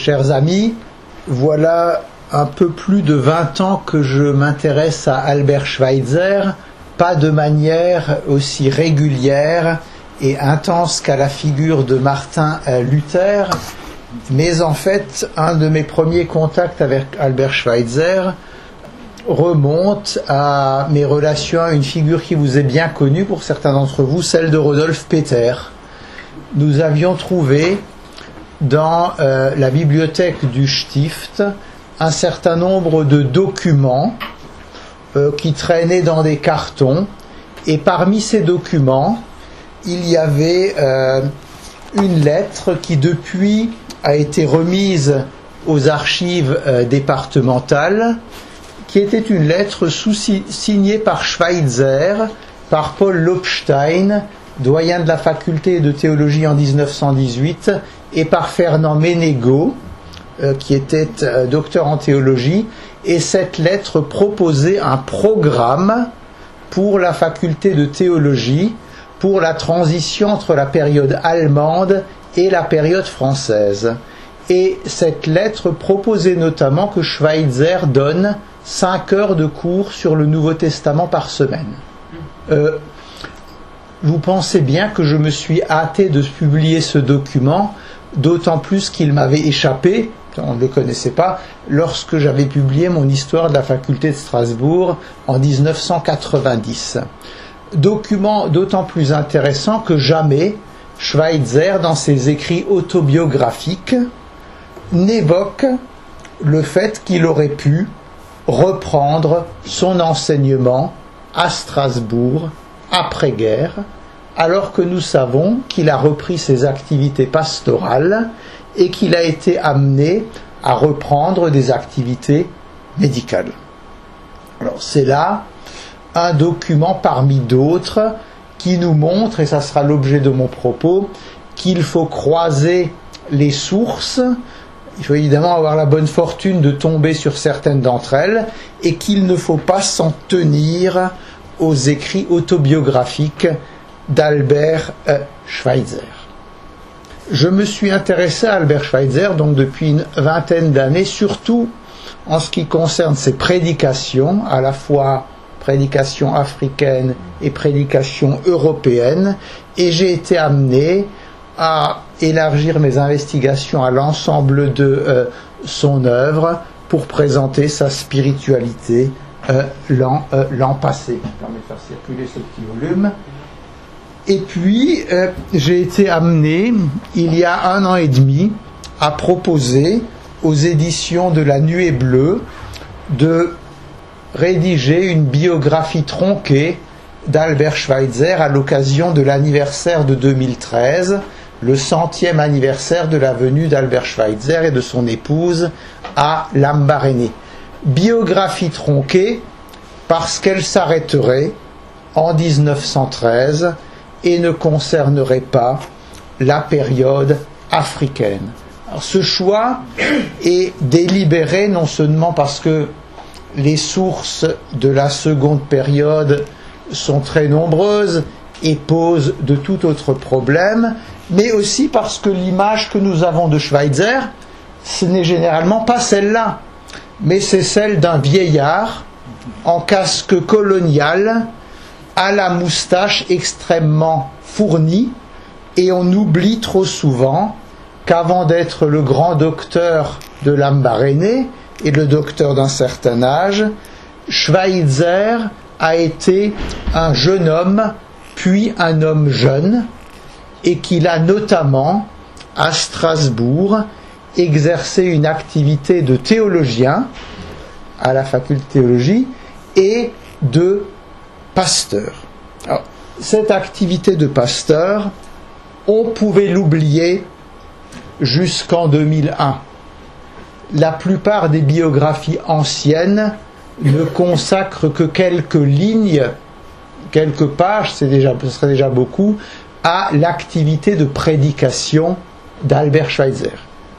Chers amis, voilà un peu plus de 20 ans que je m'intéresse à Albert Schweitzer, pas de manière aussi régulière et intense qu'à la figure de Martin Luther, mais en fait, un de mes premiers contacts avec Albert Schweitzer remonte à mes relations à une figure qui vous est bien connue pour certains d'entre vous, celle de Rudolf Peter. Nous avions trouvé dans la bibliothèque du Stift un certain nombre de documents qui traînaient dans des cartons, et parmi ces documents, il y avait une lettre qui depuis a été remise aux archives départementales, qui était une lettre signée par Schweitzer, par Paul Lobstein, doyen de la faculté de théologie en 1918, et par Fernand Ménégo, qui était docteur en théologie, et cette lettre proposait un programme pour la faculté de théologie, pour la transition entre la période allemande et la période française. Et cette lettre proposait notamment que Schweitzer donne 5 heures de cours sur le Nouveau Testament par semaine. Vous pensez bien que je me suis hâté de publier ce document, d'autant plus qu'il m'avait échappé, on ne le connaissait pas, lorsque j'avais publié mon histoire de la faculté de Strasbourg en 1990. Document d'autant plus intéressant que jamais Schweitzer, dans ses écrits autobiographiques, n'évoque le fait qu'il aurait pu reprendre son enseignement à Strasbourg après-guerre, alors que nous savons qu'il a repris ses activités pastorales et qu'il a été amené à reprendre des activités médicales. Alors c'est là un document parmi d'autres qui nous montre, et ça sera l'objet de mon propos, qu'il faut croiser les sources. Il faut évidemment avoir la bonne fortune de tomber sur certaines d'entre elles, et qu'il ne faut pas s'en tenir aux écrits autobiographiques d'Albert Schweitzer. Je me suis intéressé à Albert Schweitzer donc depuis une vingtaine d'années, surtout en ce qui concerne ses prédications, à la fois prédications africaines et prédications européennes, et j'ai été amené à élargir mes investigations à l'ensemble de son œuvre pour présenter sa spiritualité l'an passé. Je vais faire circuler ce petit volume. Et puis, j'ai été amené, il y a 1 an et demi, à proposer aux éditions de La Nuée Bleue de rédiger une biographie tronquée d'Albert Schweitzer à l'occasion de l'anniversaire de 2013, le 100e anniversaire de la venue d'Albert Schweitzer et de son épouse à Lambaréné. Biographie tronquée parce qu'elle s'arrêterait en 1913 et ne concernerait pas la période africaine. Alors, ce choix est délibéré non seulement parce que les sources de la seconde période sont très nombreuses et posent de tout autre problème, mais aussi parce que l'image que nous avons de Schweitzer, ce n'est généralement pas celle-là, mais c'est celle d'un vieillard en casque colonial, à la moustache extrêmement fournie, et on oublie trop souvent qu'avant d'être le grand docteur de Lambaréné et le docteur d'un certain âge, Schweitzer a été un jeune homme, puis un homme jeune, et qu'il a notamment, à Strasbourg, exercé une activité de théologien à la faculté de théologie et de pasteur. Alors, cette activité de pasteur, on pouvait l'oublier jusqu'en 2001. La plupart des biographies anciennes ne consacrent que quelques lignes, quelques pages, ce serait déjà beaucoup, à l'activité de prédication d'Albert Schweitzer.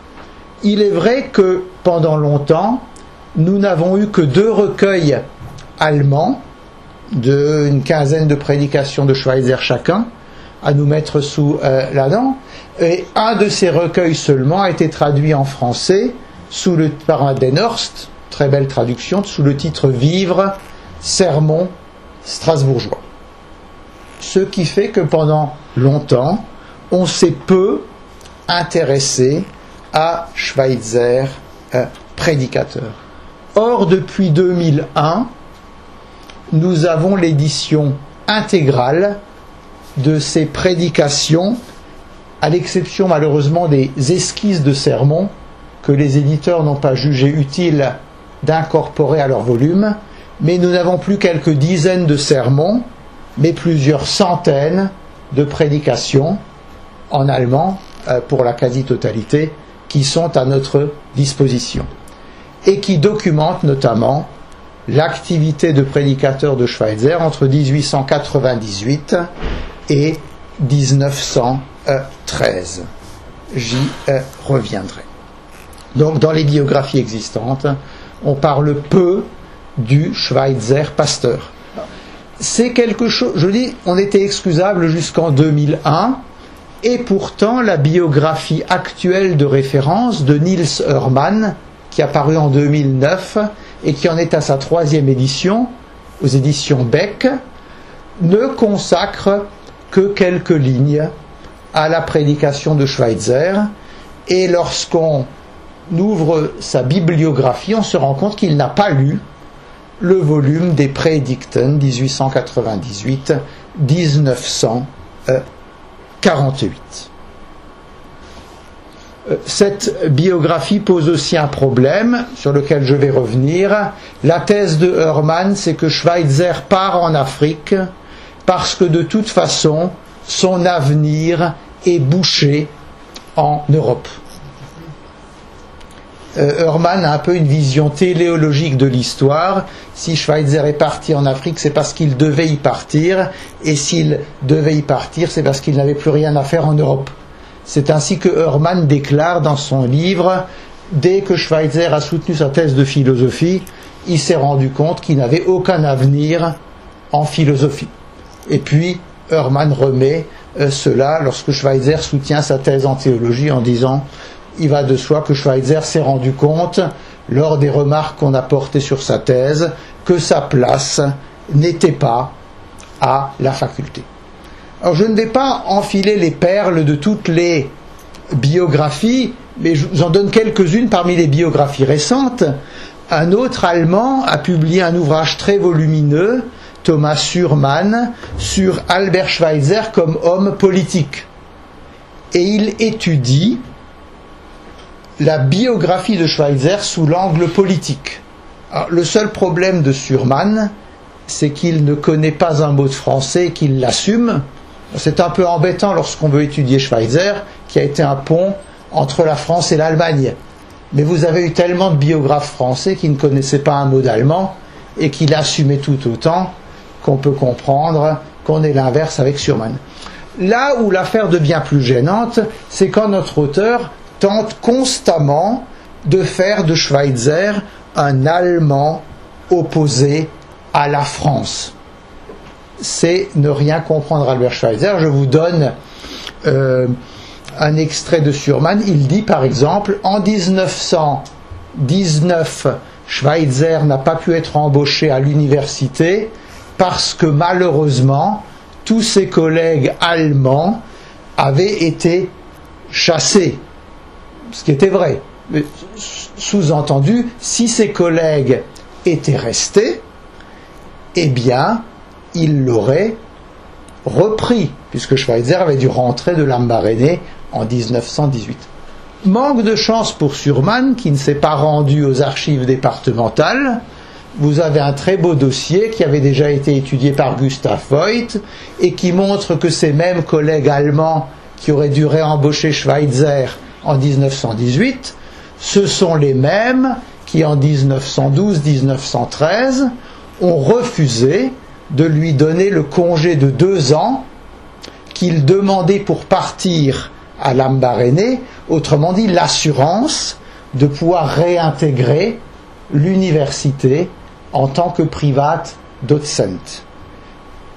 Il est vrai que pendant longtemps, nous n'avons eu que 2 recueils allemands, d'une quinzaine de prédications de Schweitzer chacun, à nous mettre sous la dent. Et un de ces recueils seulement a été traduit en français par un Denhorst, très belle traduction, sous le titre Vivre, sermon strasbourgeois. Ce qui fait que pendant longtemps, on s'est peu intéressé à Schweitzer prédicateur. Or, depuis 2001, nous avons l'édition intégrale de ces prédications, à l'exception malheureusement des esquisses de sermons que les éditeurs n'ont pas jugé utile d'incorporer à leur volume, mais nous n'avons plus quelques dizaines de sermons, mais plusieurs centaines de prédications en allemand, pour la quasi-totalité, qui sont à notre disposition et qui documentent notamment l'activité de prédicateur de Schweitzer entre 1898 et 1913. J'y reviendrai. Donc, dans les biographies existantes, on parle peu du Schweitzer pasteur. C'est quelque chose, je dis, on était excusable jusqu'en 2001, et pourtant la biographie actuelle de référence de Niels Hörmann, qui a paru en 2009 et qui en est à sa 3e édition, aux éditions Beck, ne consacre que quelques lignes à la prédication de Schweitzer, et lorsqu'on ouvre sa bibliographie, on se rend compte qu'il n'a pas lu le volume des Predigten 1898-1948. Cette biographie pose aussi un problème sur lequel je vais revenir. La thèse de Hörmann, c'est que Schweitzer part en Afrique parce que de toute façon, son avenir est bouché en Europe. Hörmann a un peu une vision téléologique de l'histoire. Si Schweitzer est parti en Afrique, c'est parce qu'il devait y partir, et s'il devait y partir, c'est parce qu'il n'avait plus rien à faire en Europe. C'est ainsi que Hörmann déclare dans son livre, dès que Schweitzer a soutenu sa thèse de philosophie, il s'est rendu compte qu'il n'avait aucun avenir en philosophie. Et puis, Hörmann remet cela lorsque Schweitzer soutient sa thèse en théologie en disant, il va de soi que Schweitzer s'est rendu compte, lors des remarques qu'on a portées sur sa thèse, que sa place n'était pas à la faculté. Alors je ne vais pas enfiler les perles de toutes les biographies, mais je vous en donne quelques-unes parmi les biographies récentes. Un autre Allemand a publié un ouvrage très volumineux, Thomas Surmann, sur Albert Schweitzer comme homme politique. Et il étudie la biographie de Schweitzer sous l'angle politique. Alors, le seul problème de Surmann, c'est qu'il ne connaît pas un mot de français et qu'il l'assume. C'est un peu embêtant lorsqu'on veut étudier Schweitzer, qui a été un pont entre la France et l'Allemagne. Mais vous avez eu tellement de biographes français qui ne connaissaient pas un mot d'allemand et qui l'assumaient tout autant qu'on peut comprendre qu'on est l'inverse avec Surmann. Là où l'affaire devient plus gênante, c'est quand notre auteur tente constamment de faire de Schweitzer un Allemand opposé à la France. C'est ne rien comprendre à Albert Schweitzer. Je vous donne un extrait de Surmann. Il dit par exemple, en 1919, Schweitzer n'a pas pu être embauché à l'université parce que malheureusement, tous ses collègues allemands avaient été chassés. Ce qui était vrai. Mais, sous-entendu, si ses collègues étaient restés, eh bien, il l'aurait repris, puisque Schweitzer avait dû rentrer de Lambaréné en 1918. Manque de chance pour Surmann, qui ne s'est pas rendu aux archives départementales. Vous avez un très beau dossier qui avait déjà été étudié par Gustav Voigt et qui montre que ces mêmes collègues allemands qui auraient dû réembaucher Schweitzer en 1918, ce sont les mêmes qui en 1912-1913 ont refusé de lui donner le congé de 2 ans qu'il demandait pour partir à Lambaréné, autrement dit l'assurance de pouvoir réintégrer l'université en tant que private docent.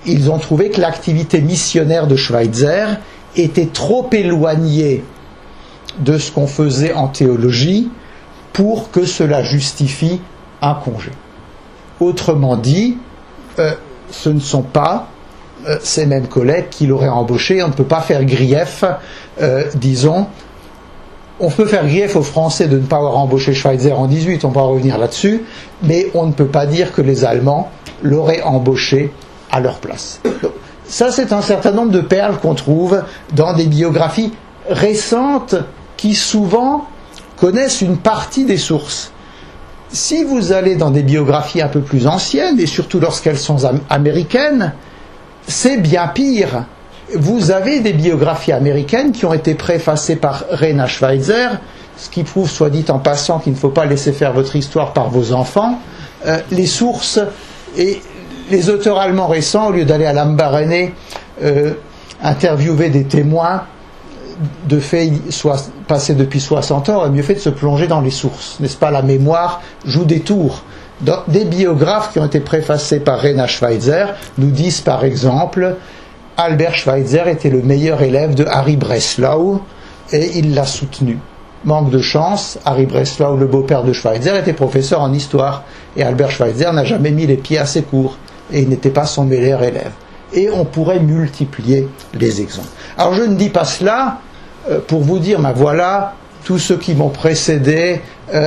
ils ont trouvé que l'activité missionnaire de Schweitzer était trop éloignée de ce qu'on faisait en théologie pour que cela justifie un congé. Autrement dit, ce ne sont pas ces mêmes collègues qui l'auraient embauché. On ne peut pas faire grief, disons. On peut faire grief aux Français de ne pas avoir embauché Schweitzer en 18, on va revenir là-dessus, mais on ne peut pas dire que les Allemands l'auraient embauché à leur place. Ça, c'est un certain nombre de perles qu'on trouve dans des biographies récentes qui souvent connaissent une partie des sources. Si vous allez dans des biographies un peu plus anciennes, et surtout lorsqu'elles sont américaines, c'est bien pire. Vous avez des biographies américaines qui ont été préfacées par Rena Schweitzer, ce qui prouve, soit dit en passant, qu'il ne faut pas laisser faire votre histoire par vos enfants. Les sources et les auteurs allemands récents, au lieu d'aller à Lambaréné interviewer des témoins de faits passés depuis 60 ans, auraient mieux fait de se plonger dans les sources. N'est-ce pas? La mémoire joue des tours. Des biographes qui ont été préfacés par Rena Schweitzer nous disent par exemple: Albert Schweitzer était le meilleur élève de Harry Breslau et il l'a soutenu. Manque de chance, Harry Breslau, le beau-père de Schweitzer, était professeur en histoire et Albert Schweitzer n'a jamais mis les pieds assez courts et il n'était pas son meilleur élève. Et on pourrait multiplier les exemples. Alors je ne dis pas cela pour vous dire, ben voilà, tous ceux qui m'ont précédé,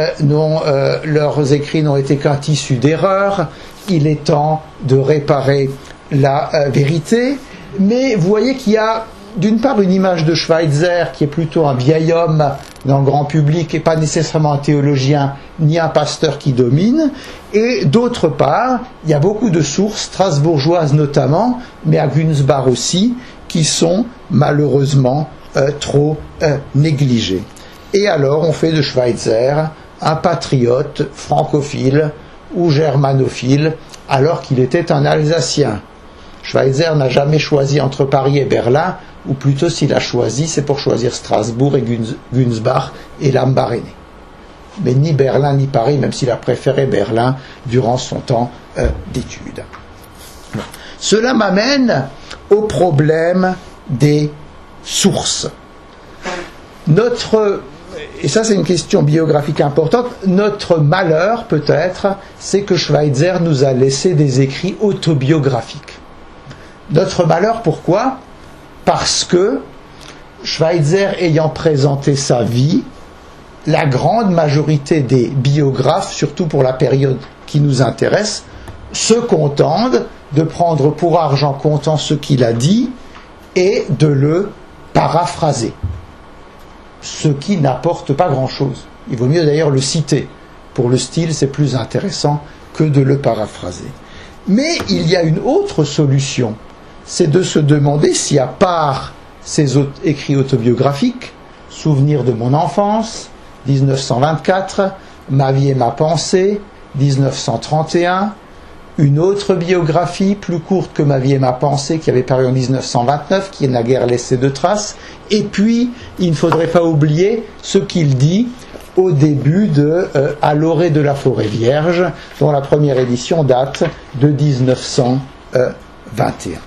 leurs écrits n'ont été qu'un tissu d'erreurs, il est temps de réparer la vérité. Mais vous voyez qu'il y a d'une part une image de Schweitzer qui est plutôt un vieil homme dans le grand public et pas nécessairement un théologien ni un pasteur qui domine, et d'autre part il y a beaucoup de sources strasbourgeoises notamment, mais à Günzbach aussi, qui sont malheureusement trop négligées. Et alors on fait de Schweitzer un patriote francophile ou germanophile alors qu'il était un Alsacien. Schweitzer n'a jamais choisi entre Paris et Berlin, ou plutôt s'il a choisi, c'est pour choisir Strasbourg et Günzbach et Lambaréné. Mais ni Berlin ni Paris, même s'il a préféré Berlin durant son temps d'études. Cela m'amène au problème des sources. Et ça c'est une question biographique importante, notre malheur peut-être, c'est que Schweitzer nous a laissé des écrits autobiographiques. Notre malheur, pourquoi? Parce que Schweitzer ayant présenté sa vie, la grande majorité des biographes, surtout pour la période qui nous intéresse, se contentent de prendre pour argent comptant ce qu'il a dit et de le paraphraser. Ce qui n'apporte pas grand-chose. Il vaut mieux d'ailleurs le citer. Pour le style, c'est plus intéressant que de le paraphraser. Mais il y a une autre solution. C'est de se demander si, à part ces écrits autobiographiques, Souvenirs de mon enfance, 1924, Ma vie et ma pensée, 1931, une autre biographie plus courte que Ma vie et ma pensée qui avait paru en 1929, qui n'a guère laissé de traces, et puis il ne faudrait pas oublier ce qu'il dit au début de À l'orée de la forêt vierge, dont la première édition date de 1921.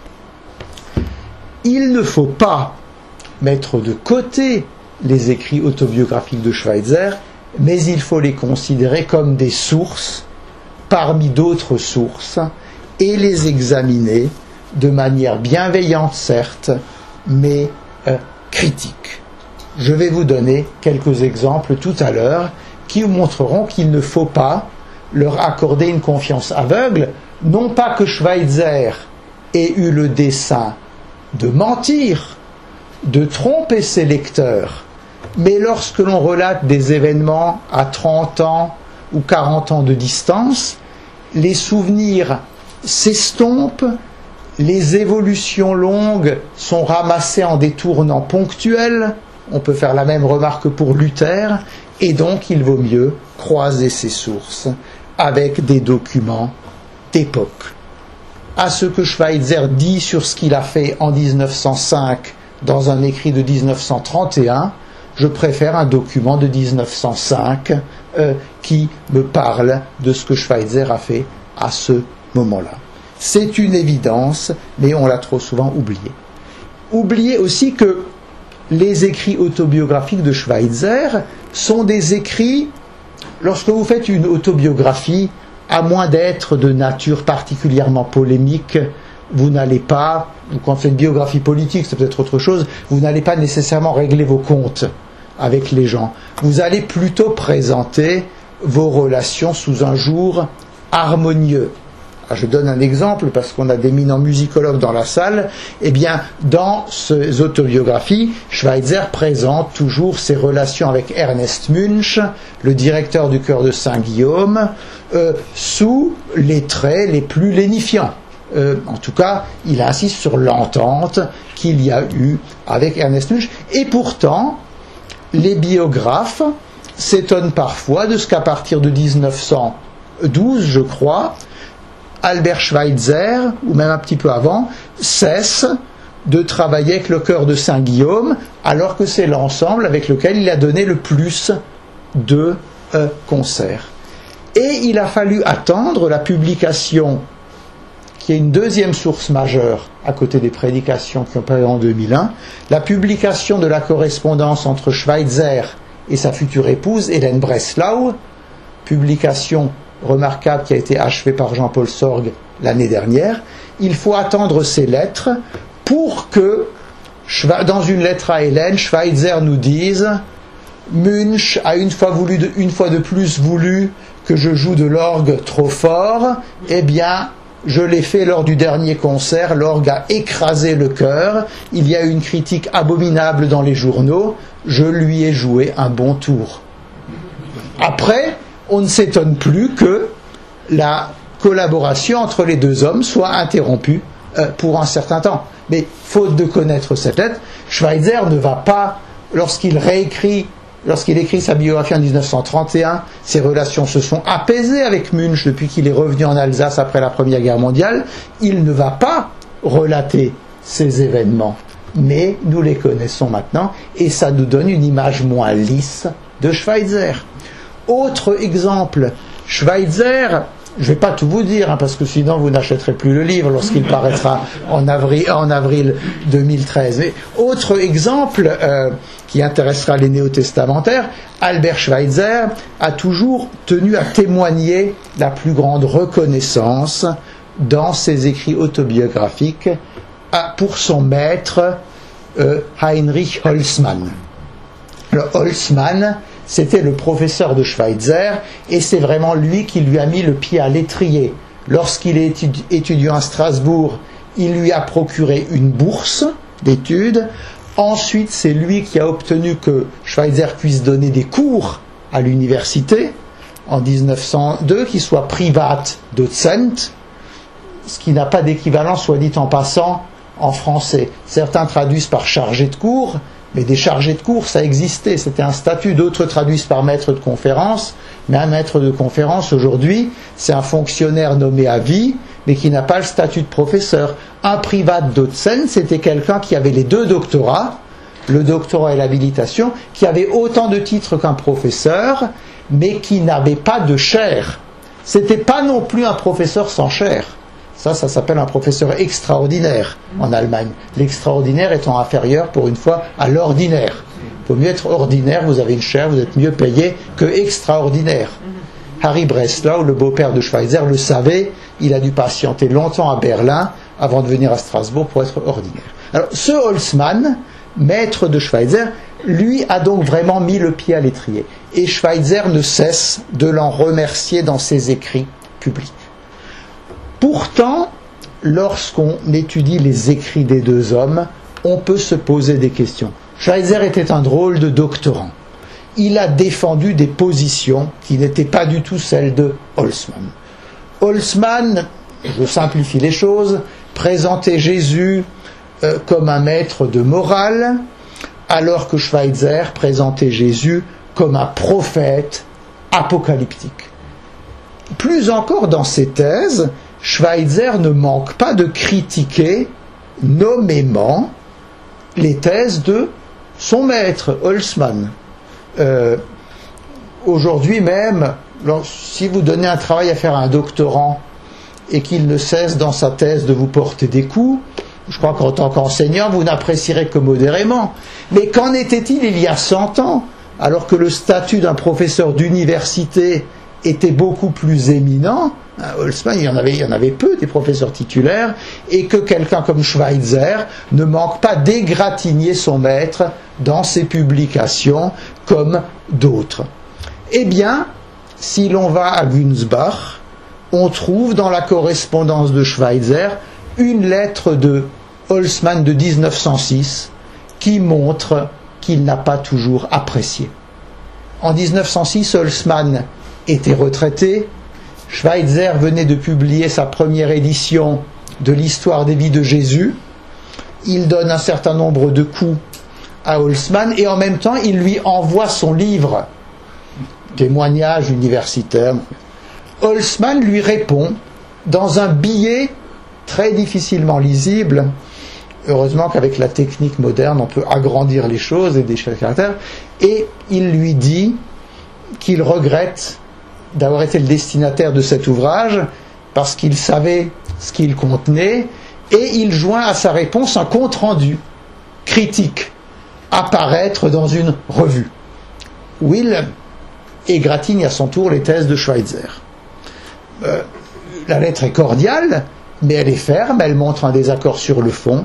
Il ne faut pas mettre de côté les écrits autobiographiques de Schweitzer, mais il faut les considérer comme des sources parmi d'autres sources et les examiner de manière bienveillante certes, mais critique. Je vais vous donner quelques exemples tout à l'heure qui vous montreront qu'il ne faut pas leur accorder une confiance aveugle, non pas que Schweitzer ait eu le dessein de mentir, de tromper ses lecteurs, mais lorsque l'on relate des événements à 30 ans ou 40 ans de distance, les souvenirs s'estompent, les évolutions longues sont ramassées en des tournants ponctuels, on peut faire la même remarque pour Luther, et donc il vaut mieux croiser ces sources avec des documents d'époque. À ce que Schweitzer dit sur ce qu'il a fait en 1905 dans un écrit de 1931, je préfère un document de 1905 qui me parle de ce que Schweitzer a fait à ce moment-là. c'est une évidence, mais on l'a trop souvent oublié. Oubliez aussi que les écrits autobiographiques de Schweitzer sont des écrits, lorsque vous faites une autobiographie, à moins d'être de nature particulièrement polémique, vous n'allez pas, ou quand on fait une biographie politique, c'est peut-être autre chose, vous n'allez pas nécessairement régler vos comptes avec les gens. Vous allez plutôt présenter vos relations sous un jour harmonieux. Je donne un exemple parce qu'on a d'éminents musicologues dans la salle. Eh bien, dans ces autobiographies, Schweitzer présente toujours ses relations avec Ernest Münch, le directeur du chœur de Saint-Guillaume, sous les traits les plus lénifiants. En tout cas, il insiste sur l'entente qu'il y a eu avec Ernest Münch. Et pourtant, les biographes s'étonnent parfois de ce qu'à partir de 1912, je crois, Albert Schweitzer, ou même un petit peu avant, cesse de travailler avec le chœur de Saint-Guillaume, alors que c'est l'ensemble avec lequel il a donné le plus de concerts. Et il a fallu attendre la publication, qui est une deuxième source majeure à côté des prédications qui ont paru en 2001, la publication de la correspondance entre Schweitzer et sa future épouse, Hélène Breslau, publication remarquable qui a été achevée par Jean-Paul Sorgue l'année dernière. Il faut attendre ces lettres pour que, dans une lettre à Hélène, Schweitzer nous dise « Münch a une fois de plus voulu que je joue de l'orgue trop fort, eh bien, je l'ai fait lors du dernier concert, l'orgue a écrasé le chœur, il y a eu une critique abominable dans les journaux, je lui ai joué un bon tour. » Après, on ne s'étonne plus que la collaboration entre les deux hommes soit interrompue pour un certain temps. Mais faute de connaître cette lettre, Schweitzer ne va pas, lorsqu'il écrit sa biographie en 1931, ses relations se sont apaisées avec Münch depuis qu'il est revenu en Alsace après la Première Guerre mondiale, il ne va pas relater ces événements. Mais nous les connaissons maintenant et ça nous donne une image moins lisse de Schweitzer. Autre exemple, Schweitzer, je ne vais pas tout vous dire, parce que sinon vous n'achèterez plus le livre lorsqu'il paraîtra en avril 2013. Mais autre exemple qui intéressera les néo-testamentaires, Albert Schweitzer a toujours tenu à témoigner la plus grande reconnaissance dans ses écrits autobiographiques pour son maître Heinrich Holzmann. Le Holzmann, c'était le professeur de Schweitzer et c'est vraiment lui qui lui a mis le pied à l'étrier. Lorsqu'il est étudiant à Strasbourg, il lui a procuré une bourse d'études. Ensuite, c'est lui qui a obtenu que Schweitzer puisse donner des cours à l'université en 1902, qui soit private docent, ce qui n'a pas d'équivalent, soit dit en passant, en français. Certains traduisent par chargé de cours, mais des chargés de cours, ça existait, c'était un statut. D'autres traduisent par maître de conférence, mais un maître de conférence, aujourd'hui, c'est un fonctionnaire nommé à vie, mais qui n'a pas le statut de professeur. Un private docent, c'était quelqu'un qui avait les deux doctorats, le doctorat et l'habilitation, qui avait autant de titres qu'un professeur, mais qui n'avait pas de chaire. C'était pas non plus un professeur sans chaire. Ça s'appelle un professeur extraordinaire en Allemagne. L'extraordinaire étant inférieur, pour une fois, à l'ordinaire. Il faut mieux être ordinaire, vous avez une chaire, vous êtes mieux payé que extraordinaire. Harry Breslau, le beau-père de Schweitzer, le savait, il a dû patienter longtemps à Berlin avant de venir à Strasbourg pour être ordinaire. Alors, ce Holzmann, maître de Schweitzer, lui a donc vraiment mis le pied à l'étrier. Et Schweitzer ne cesse de l'en remercier dans ses écrits publics. Pourtant, lorsqu'on étudie les écrits des deux hommes, on peut se poser des questions. Schweitzer était un drôle de doctorant. Il a défendu des positions qui n'étaient pas du tout celles de Holzmann. Holzmann, je simplifie les choses, présentait Jésus comme un maître de morale, alors que Schweitzer présentait Jésus comme un prophète apocalyptique. Plus encore dans ses thèses, Schweitzer ne manque pas de critiquer nommément les thèses de son maître, Holzmann. Aujourd'hui même, si vous donnez un travail à faire à un doctorant et qu'il ne cesse dans sa thèse de vous porter des coups. Je crois qu'en tant qu'enseignant, vous n'apprécierez que modérément. Mais qu'en était-il il y a 100 ans, alors que le statut d'un professeur d'université était beaucoup plus éminent? Holtzmann, il y en avait peu des professeurs titulaires, et que quelqu'un comme Schweitzer ne manque pas d'égratigner son maître dans ses publications comme d'autres. Eh bien, si l'on va à Günzbach, on trouve dans la correspondance de Schweitzer une lettre de Holtzmann de 1906 qui montre qu'il n'a pas toujours apprécié. En 1906, Holtzmann était retraité. Schweitzer venait de publier sa première édition de l'histoire des vies de Jésus. Il donne un certain nombre de coups à Holtzmann et en même temps il lui envoie son livre, témoignage universitaire. Holtzmann lui répond dans un billet très difficilement lisible. Heureusement qu'avec la technique moderne on peut agrandir les choses et déchirer le caractère, et il lui dit qu'il regrette d'avoir été le destinataire de cet ouvrage parce qu'il savait ce qu'il contenait, et il joint à sa réponse un compte-rendu critique à paraître dans une revue où il égratigne à son tour les thèses de Schweitzer. La lettre est cordiale, mais elle est ferme, elle montre un désaccord sur le fond.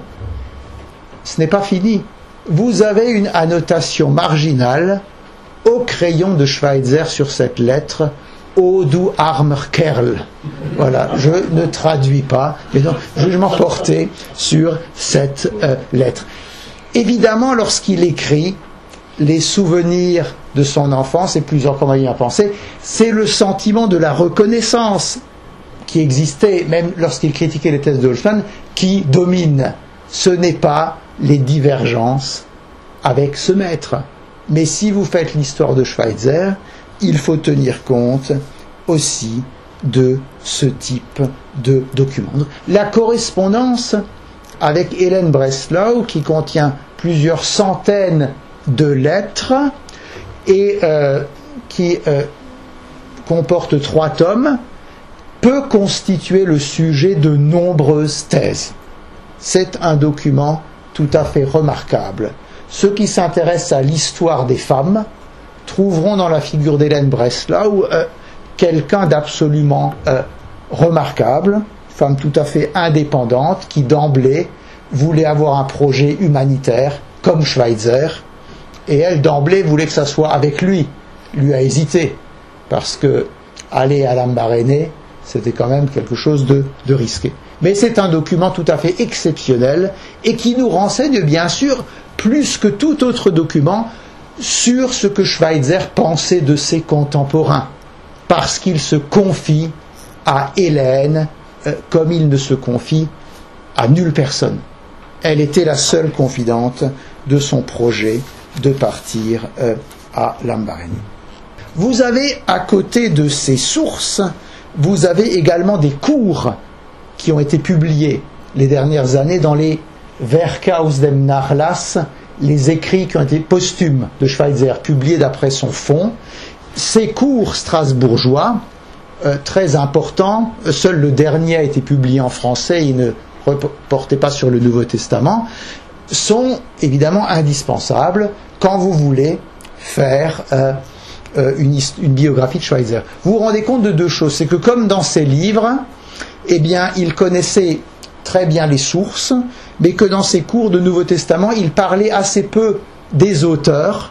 Ce n'est pas fini. Vous avez une annotation marginale au crayon de Schweitzer sur cette lettre, O du armer Kerl. Voilà, je ne traduis pas, mais donc, jugement porté sur cette lettre. Évidemment, lorsqu'il écrit les souvenirs de son enfance, et plusieurs comment y a pensé, c'est le sentiment de la reconnaissance qui existait, même lorsqu'il critiquait les thèses de Holtzmann, qui domine. Ce n'est pas les divergences avec ce maître. Mais si vous faites l'histoire de Schweitzer, il faut tenir compte aussi de ce type de document. La correspondance avec Hélène Breslau, qui contient plusieurs centaines de lettres et qui comporte 3 tomes, peut constituer le sujet de nombreuses thèses. C'est un document tout à fait remarquable. Ceux qui s'intéressent à l'histoire des femmes trouveront dans la figure d'Hélène Breslau quelqu'un d'absolument remarquable, femme tout à fait indépendante qui d'emblée voulait avoir un projet humanitaire comme Schweitzer, et elle d'emblée voulait que ça soit avec lui. Lui a hésité parce que aller à Lambaréné, c'était quand même quelque chose de risqué. Mais c'est un document tout à fait exceptionnel et qui nous renseigne bien sûr plus que tout autre document sur ce que Schweitzer pensait de ses contemporains, parce qu'il se confie à Hélène comme il ne se confie à nulle personne. Elle était la seule confidente de son projet de partir à Lambaréné. Vous avez à côté de ces sources, vous avez également des cours qui ont été publiés les dernières années dans les Werke aus dem Nachlass, les écrits qui ont été posthumes de Schweitzer, publiés d'après son fonds. Ces cours strasbourgeois, très importants, seul le dernier a été publié en français, il ne reportait pas sur le Nouveau Testament, sont évidemment indispensables quand vous voulez faire une biographie de Schweitzer. Vous vous rendez compte de 2 choses, c'est que comme dans ses livres, eh bien, il connaissait très bien les sources, mais que dans ses cours de Nouveau Testament, il parlait assez peu des auteurs.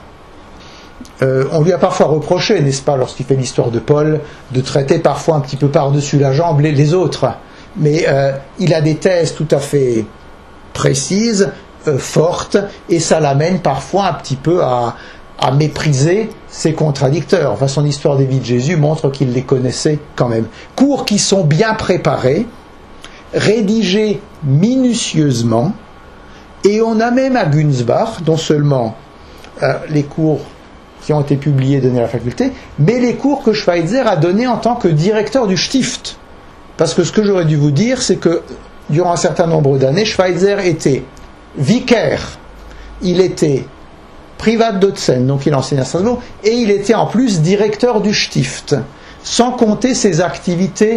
On lui a parfois reproché, n'est-ce pas, lorsqu'il fait l'histoire de Paul, de traiter parfois un petit peu par-dessus la jambe les autres. Mais il a des thèses tout à fait précises, fortes, et ça l'amène parfois un petit peu à mépriser ses contradicteurs. Enfin, son histoire des vies de Jésus montre qu'il les connaissait quand même. Cours qui sont bien préparés, rédigés minutieusement, et on a même à Günzbach, non seulement les cours qui ont été publiés et donnés à la faculté, mais les cours que Schweitzer a donnés en tant que directeur du Stift. Parce que ce que j'aurais dû vous dire, c'est que durant un certain nombre d'années, Schweitzer était vicaire, il était privat docent, donc il enseignait à Strasbourg, et il était en plus directeur du Stift, sans compter ses activités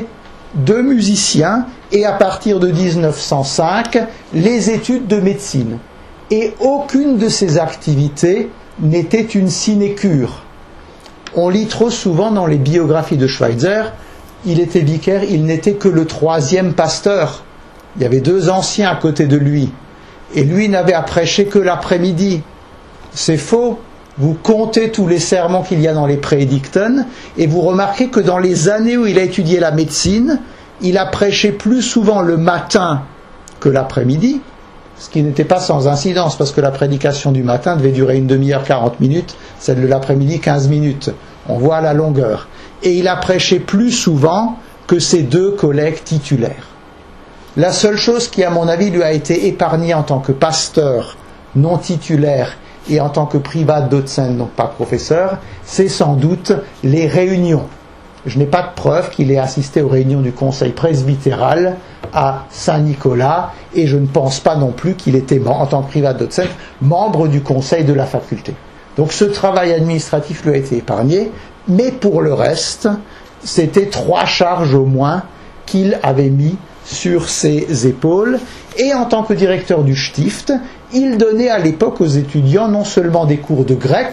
de musicien et à partir de 1905, les études de médecine. Et aucune de ces activités n'était une sinécure. On lit trop souvent dans les biographies de Schweitzer, il était vicaire, il n'était que le 3e pasteur. Il y avait 2 anciens à côté de lui. Et lui n'avait à prêcher que l'après-midi. C'est faux. Vous comptez tous les sermons qu'il y a dans les prédictons et vous remarquez que dans les années où il a étudié la médecine, il a prêché plus souvent le matin que l'après-midi, ce qui n'était pas sans incidence parce que la prédication du matin devait durer une demi-heure, 40 minutes, celle de l'après-midi, 15 minutes. On voit la longueur. Et il a prêché plus souvent que ses 2 collègues titulaires. La seule chose qui, à mon avis, lui a été épargnée en tant que pasteur non titulaire et en tant que privat docent, donc pas professeur, c'est sans doute les réunions. Je n'ai pas de preuve qu'il ait assisté aux réunions du conseil presbytéral à Saint-Nicolas et je ne pense pas non plus qu'il était, en tant que privat docent, membre du conseil de la faculté. Donc ce travail administratif lui a été épargné, mais pour le reste, c'était 3 charges au moins qu'il avait mis sur ses épaules. Et en tant que directeur du Stift, il donnait à l'époque aux étudiants non seulement des cours de grec,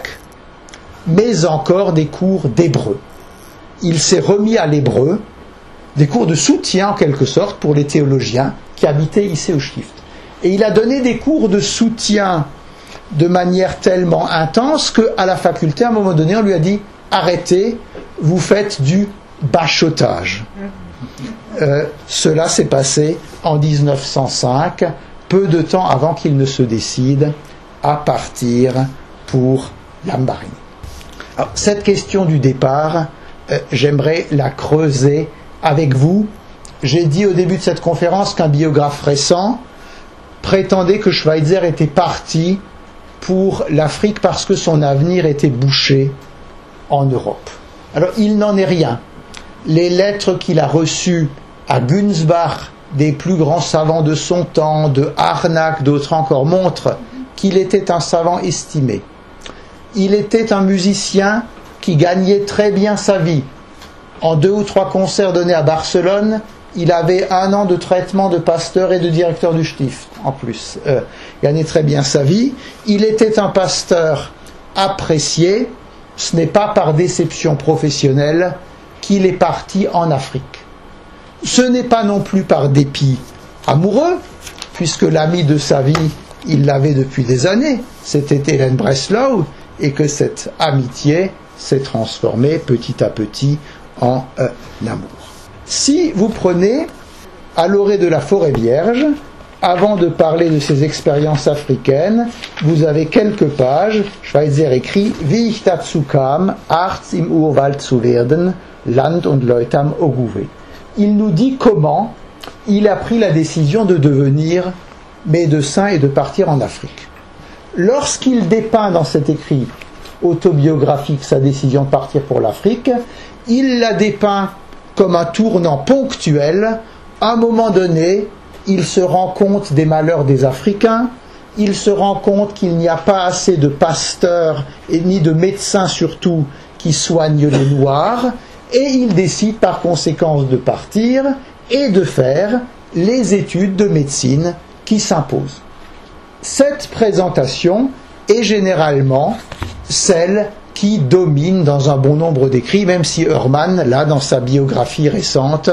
mais encore des cours d'hébreu. Il s'est remis à l'hébreu, des cours de soutien en quelque sorte pour les théologiens qui habitaient ici au Stift. Et il a donné des cours de soutien de manière tellement intense qu'à la faculté, à un moment donné, on lui a dit « Arrêtez, vous faites du bachotage ». Cela s'est passé en 1905, peu de temps avant qu'il ne se décide à partir pour Lambaréné. Alors, cette question du départ, j'aimerais la creuser avec vous. J'ai dit au début de cette conférence qu'un biographe récent prétendait que Schweitzer était parti pour l'Afrique parce que son avenir était bouché en Europe. Alors, il n'en est rien. Les lettres qu'il a reçues à Günzbach des plus grands savants de son temps, de Harnack, d'autres encore, montrent qu'il était un savant estimé. Il était un musicien qui gagnait très bien sa vie. En 2 ou 3 concerts donnés à Barcelone, il avait 1 an de traitement de pasteur et de directeur du Stift, en plus. Il gagnait très bien sa vie. Il était un pasteur apprécié. Ce n'est pas par déception professionnelle qu'il est parti en Afrique. Ce n'est pas non plus par dépit amoureux, puisque l'ami de sa vie, il l'avait depuis des années, c'était Hélène Breslau, et que cette amitié s'est transformée petit à petit en amour. Si vous prenez à l'orée de la forêt vierge, avant de parler de ses expériences africaines, vous avez quelques pages. Schweitzer écrit « Wie ich dazu kam, Arzt im Urwald zu werden, Land und Leute am Ogooué ». Il nous dit comment il a pris la décision de devenir médecin et de partir en Afrique. Lorsqu'il dépeint dans cet écrit autobiographique sa décision de partir pour l'Afrique, il la dépeint comme un tournant ponctuel. À un moment donné, il se rend compte des malheurs des Africains, il se rend compte qu'il n'y a pas assez de pasteurs et ni de médecins surtout qui soignent les Noirs, et il décide par conséquence de partir et de faire les études de médecine qui s'imposent. Cette présentation est généralement celle qui domine dans un bon nombre d'écrits, même si Ehrman, là, dans sa biographie récente,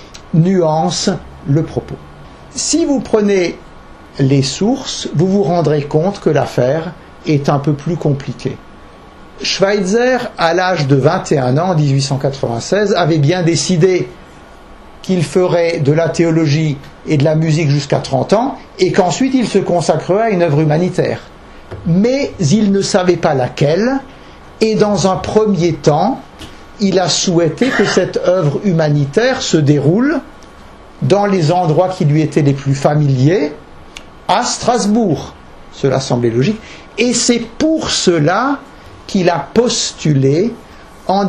nuance le propos. Si vous prenez les sources, vous vous rendrez compte que l'affaire est un peu plus compliquée. Schweitzer, à l'âge de 21 ans, en 1896, avait bien décidé qu'il ferait de la théologie et de la musique jusqu'à 30 ans, et qu'ensuite il se consacrerait à une œuvre humanitaire. Mais il ne savait pas laquelle, et dans un premier temps, il a souhaité que cette œuvre humanitaire se déroule dans les endroits qui lui étaient les plus familiers, à Strasbourg. Cela semblait logique. Et c'est pour cela qu'il a postulé en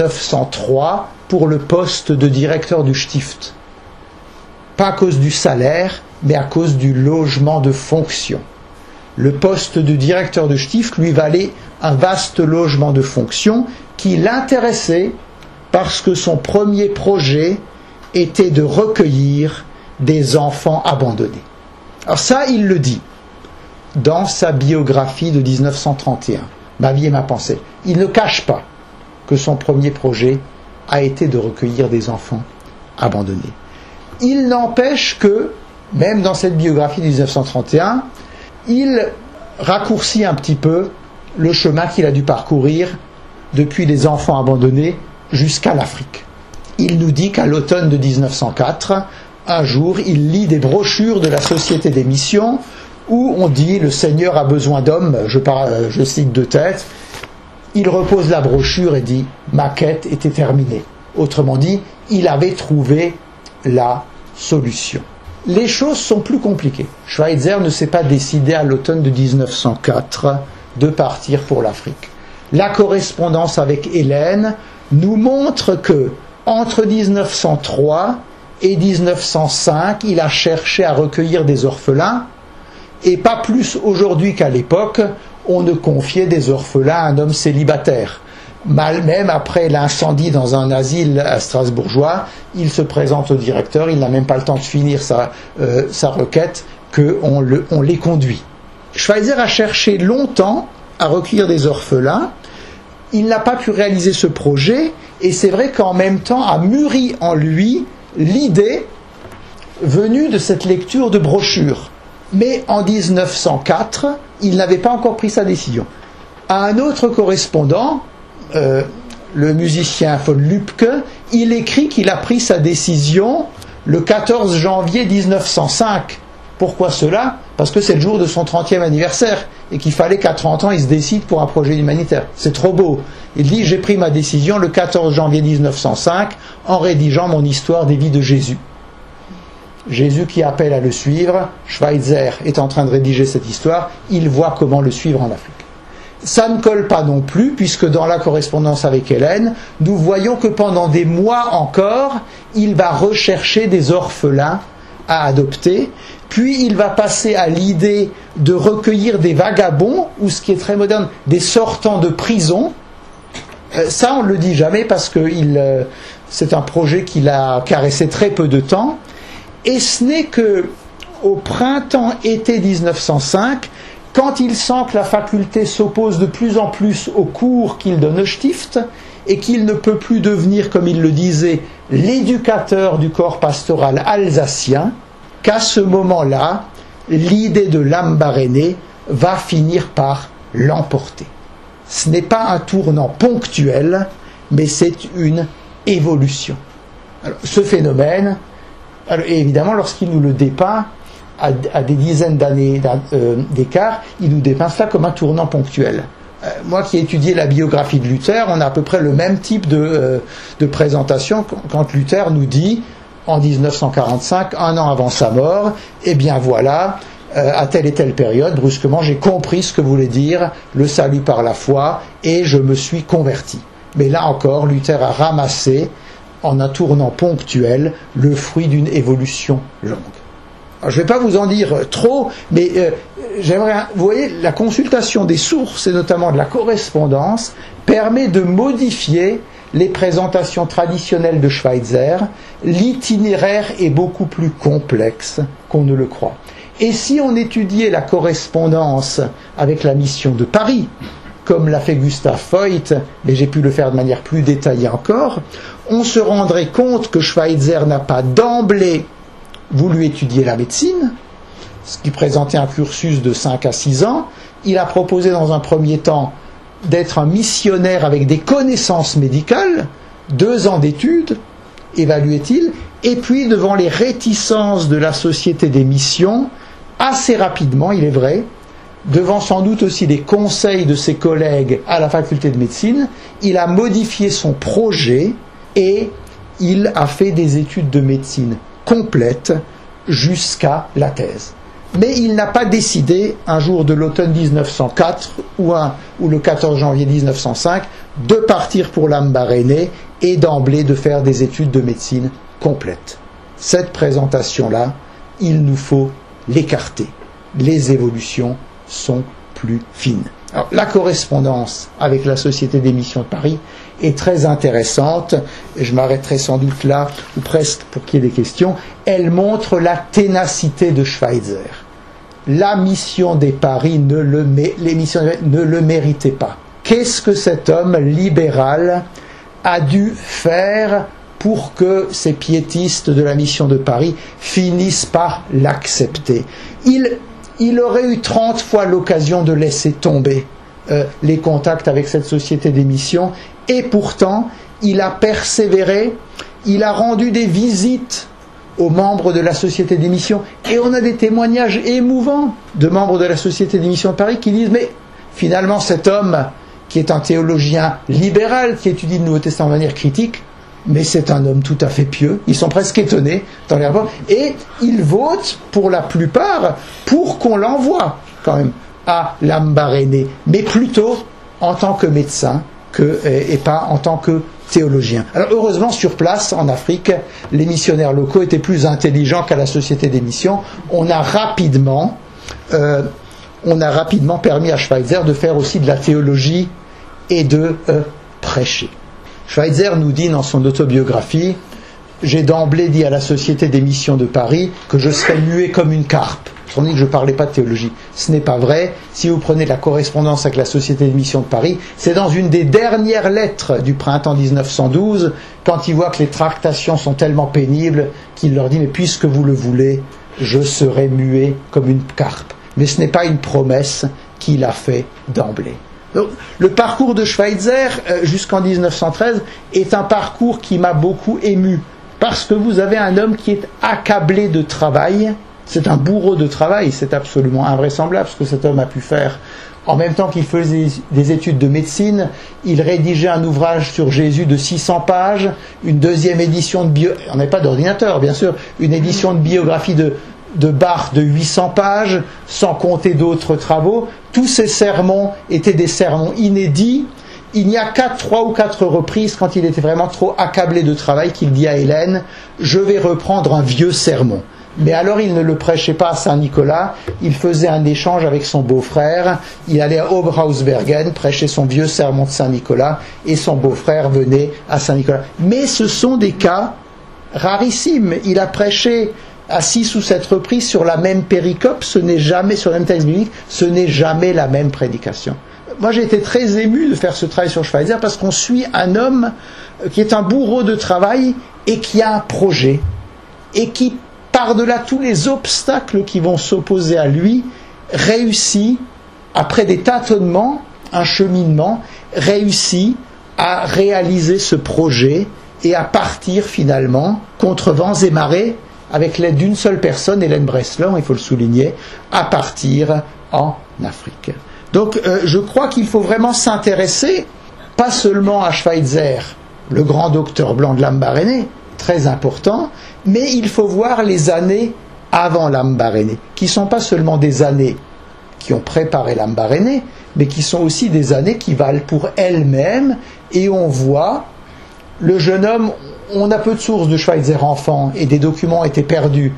1903 pour le poste de directeur du Stift. Pas à cause du salaire, mais à cause du logement de fonction. Le poste de directeur du Stift lui valait un vaste logement de fonction qui l'intéressait parce que son premier projet était de recueillir des enfants abandonnés. Alors ça, il le dit dans sa biographie de 1931, Ma vie et ma pensée. Il ne cache pas que son premier projet a été de recueillir des enfants abandonnés. Il n'empêche que, même dans cette biographie de 1931, il raccourcit un petit peu le chemin qu'il a dû parcourir depuis les enfants abandonnés jusqu'à l'Afrique. Il nous dit qu'à l'automne de 1904, un jour, il lit des brochures de la Société des Missions où on dit « Le Seigneur a besoin d'hommes », je cite de tête. Il repose la brochure et dit « Ma quête était terminée ». Autrement dit, il avait trouvé la solution. Les choses sont plus compliquées. Schweitzer ne s'est pas décidé à l'automne de 1904 de partir pour l'Afrique. La correspondance avec Hélène nous montre que entre 1903 et 1905, il a cherché à recueillir des orphelins, et pas plus aujourd'hui qu'à l'époque, on ne confiait des orphelins à un homme célibataire. Même après l'incendie dans un asile à strasbourgeois, il se présente au directeur, il n'a même pas le temps de finir sa requête, qu'on les conduit. Schweitzer a cherché longtemps à recueillir des orphelins, il n'a pas pu réaliser ce projet, et c'est vrai qu'en même temps a mûri en lui l'idée venue de cette lecture de brochures. Mais en 1904, il n'avait pas encore pris sa décision. À un autre correspondant, le musicien von Lübke, il écrit qu'il a pris sa décision le 14 janvier 1905. Pourquoi cela ? Parce que c'est le jour de son 30e anniversaire et qu'il fallait qu'à 30 ans il se décide pour un projet humanitaire. C'est trop beau. Il dit « J'ai pris ma décision le 14 janvier 1905 en rédigeant mon histoire des vies de Jésus ». Jésus qui appelle à le suivre, Schweitzer est en train de rédiger cette histoire, il voit comment le suivre en Afrique. Ça ne colle pas non plus, puisque dans la correspondance avec Hélène, nous voyons que pendant des mois encore, il va rechercher des orphelins à adopter, puis il va passer à l'idée de recueillir des vagabonds, ou ce qui est très moderne, des sortants de prison. Ça, on ne le dit jamais parce que c'est un projet qu'il a caressé très peu de temps. Et ce n'est que au printemps-été 1905, quand il sent que la faculté s'oppose de plus en plus aux cours qu'il donne au Stift, et qu'il ne peut plus devenir, comme il le disait, l'éducateur du corps pastoral alsacien, qu'à ce moment-là, l'idée de Lambaréné va finir par l'emporter. Ce n'est pas un tournant ponctuel, mais c'est une évolution. Alors, ce phénomène, et évidemment, lorsqu'il nous le dépeint à des dizaines d'années d'écart, il nous dépeint cela comme un tournant ponctuel. Moi qui ai étudié la biographie de Luther, on a à peu près le même type de présentation quand Luther nous dit, en 1945, un an avant sa mort, eh bien voilà, à telle et telle période, brusquement, j'ai compris ce que voulait dire le salut par la foi et je me suis converti. Mais là encore, Luther a ramassé en un tournant ponctuel, le fruit d'une évolution longue. Alors, je ne vais pas vous en dire trop, mais vous voyez, la consultation des sources, et notamment de la correspondance, permet de modifier les présentations traditionnelles de Schweitzer. L'itinéraire est beaucoup plus complexe qu'on ne le croit. Et si on étudiait la correspondance avec la mission de Paris, comme l'a fait Gustav Voigt, mais j'ai pu le faire de manière plus détaillée encore, on se rendrait compte que Schweitzer n'a pas d'emblée voulu étudier la médecine, ce qui présentait un cursus de 5 à 6 ans. Il a proposé dans un premier temps d'être un missionnaire avec des connaissances médicales, 2 ans d'études, évaluait-il, et puis devant les réticences de la Société des Missions, assez rapidement, il est vrai, devant sans doute aussi les conseils de ses collègues à la faculté de médecine, il a modifié son projet et il a fait des études de médecine complètes jusqu'à la thèse. Mais il n'a pas décidé, un jour de l'automne 1904 ou le 14 janvier 1905, de partir pour Lambaréné et d'emblée de faire des études de médecine complètes. Cette présentation-là, il nous faut l'écarter. Les évolutions sont plus fines. Alors, la correspondance avec la Société des Missions de Paris est très intéressante, et je m'arrêterai sans doute là, ou presque pour qu'il y ait des questions. Elle montre la ténacité de Schweitzer. La mission des Paris les missions ne le méritaient pas. Qu'est-ce que cet homme libéral a dû faire pour que ces piétistes de la mission de Paris finissent par l'accepter? Il aurait eu 30 fois l'occasion de laisser tomber les contacts avec cette société des missions, et pourtant il a persévéré, il a rendu des visites aux membres de la Société des Missions, et on a des témoignages émouvants de membres de la Société des Missions de Paris qui disent, mais finalement cet homme qui est un théologien libéral, qui étudie le Nouveau Testament de manière critique, mais c'est un homme tout à fait pieux, ils sont presque étonnés dans les rapports, et ils votent pour la plupart pour qu'on l'envoie quand même à Lambaréné, mais plutôt en tant que médecin et pas en tant que théologien. Alors heureusement, sur place, en Afrique, les missionnaires locaux étaient plus intelligents qu'à la Société des Missions. On a rapidement permis à Schweitzer de faire aussi de la théologie et de prêcher. Schweitzer nous dit dans son autobiographie, « J'ai d'emblée dit à la Société des Missions de Paris que je serais muet comme une carpe. » On dit que je ne parlais pas de théologie. Ce n'est pas vrai. Si vous prenez la correspondance avec la Société des Missions de Paris, c'est dans une des dernières lettres du printemps 1912, quand il voit que les tractations sont tellement pénibles, qu'il leur dit « Mais puisque vous le voulez, je serai muet comme une carpe. » Mais ce n'est pas une promesse qu'il a fait d'emblée. Donc, le parcours de Schweitzer jusqu'en 1913 est un parcours qui m'a beaucoup ému, parce que vous avez un homme qui est accablé de travail. C'est un bourreau de travail, c'est absolument invraisemblable ce que cet homme a pu faire. En même temps qu'il faisait des études de médecine, il rédigeait un ouvrage sur Jésus de 600 pages, une deuxième édition on n'avait pas d'ordinateur bien sûr, une édition de biographie de Barth de 800 pages, sans compter d'autres travaux. Tous ces sermons étaient des sermons inédits. Il n'y a qu'à 3 ou 4 reprises, quand il était vraiment trop accablé de travail, qu'il dit à Hélène « Je vais reprendre un vieux sermon ». Mais alors il ne le prêchait pas à Saint-Nicolas, il faisait un échange avec son beau-frère, il allait à Oberhausbergen prêcher son vieux sermon de Saint-Nicolas, et son beau-frère venait à Saint-Nicolas. Mais ce sont des cas rarissimes. Il a prêché à 6 ou 7 reprises sur la même péricope, ce n'est jamais, sur le même texte biblique, ce n'est jamais la même prédication. Moi j'ai été très ému de faire ce travail sur Schweitzer, parce qu'on suit un homme qui est un bourreau de travail, et qui a un projet, et qui par-delà tous les obstacles qui vont s'opposer à lui, réussit, après des tâtonnements, un cheminement, réussit à réaliser ce projet et à partir finalement, contre vents et marées, avec l'aide d'une seule personne, Hélène Breslau, il faut le souligner, à partir en Afrique. Donc je crois qu'il faut vraiment s'intéresser, pas seulement à Schweitzer, le grand docteur blanc de Lambaréné, très important, mais il faut voir les années avant Lambaréné, qui ne sont pas seulement des années qui ont préparé Lambaréné, mais qui sont aussi des années qui valent pour elles-mêmes, et on voit le jeune homme, on a peu de sources de Schweitzer enfant, et des documents étaient perdus,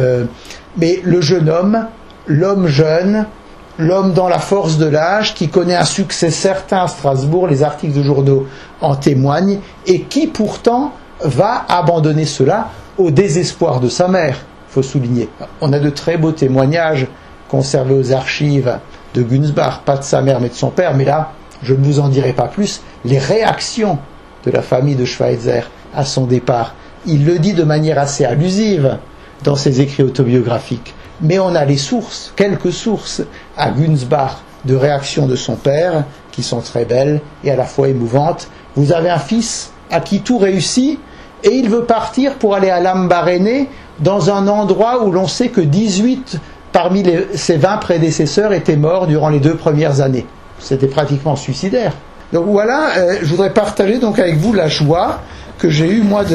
mais le jeune homme, l'homme jeune, l'homme dans la force de l'âge, qui connaît un succès certain à Strasbourg, les articles de journaux en témoignent, et qui pourtant va abandonner cela au désespoir de sa mère, il faut souligner. On a de très beaux témoignages conservés aux archives de Günzbach, pas de sa mère mais de son père, mais là, je ne vous en dirai pas plus, les réactions de la famille de Schweitzer à son départ. Il le dit de manière assez allusive dans ses écrits autobiographiques, mais on a les sources, quelques sources à Günzbach de réactions de son père, qui sont très belles et à la fois émouvantes. Vous avez un fils à qui tout réussit, et il veut partir pour aller à Lambaréné, dans un endroit où l'on sait que 18 parmi ses 20 prédécesseurs étaient morts durant les 2 premières années. C'était pratiquement suicidaire. Donc voilà, je voudrais partager donc avec vous la joie que j'ai eue moi